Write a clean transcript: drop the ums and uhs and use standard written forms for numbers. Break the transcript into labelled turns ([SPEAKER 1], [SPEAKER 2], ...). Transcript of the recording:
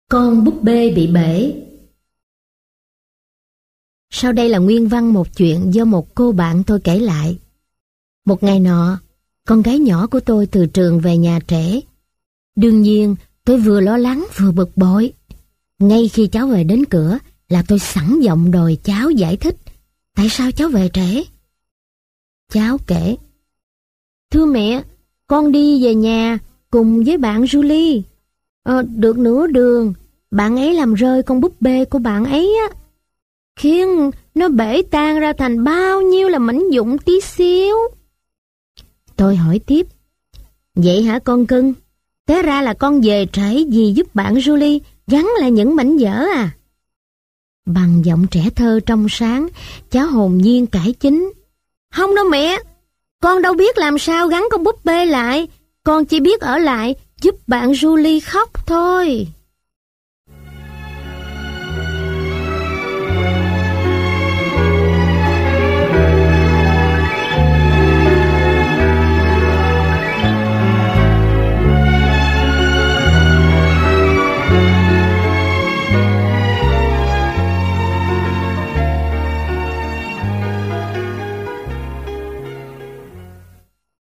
[SPEAKER 1] Con búp bê bị bể. Sau đây là nguyên văn một chuyện do một cô bạn tôi kể lại. Một ngày nọ, con gái nhỏ của tôi từ trường về nhà trễ. Đương nhiên, tôi vừa lo lắng vừa bực bội. Ngay khi cháu về đến cửa là tôi sẵn giọng đòi cháu giải thích tại sao cháu về trễ. Cháu kể: "Thưa mẹ, con đi về nhà cùng với bạn Julie. Được nửa đường, bạn ấy làm rơi con búp bê của bạn ấy á, khiến nó bể tan ra thành bao nhiêu là mảnh vụn tí xíu." Tôi hỏi tiếp: "Vậy hả con cưng? Té ra là con về trễ vì giúp bạn Julie gắn lại những mảnh vỡ à?" Bằng giọng trẻ thơ trong sáng, cháu hồn nhiên cãi chính: "Không đâu mẹ, con đâu biết làm sao gắn con búp bê lại, con chỉ biết ở lại giúp bạn Julie khóc thôi."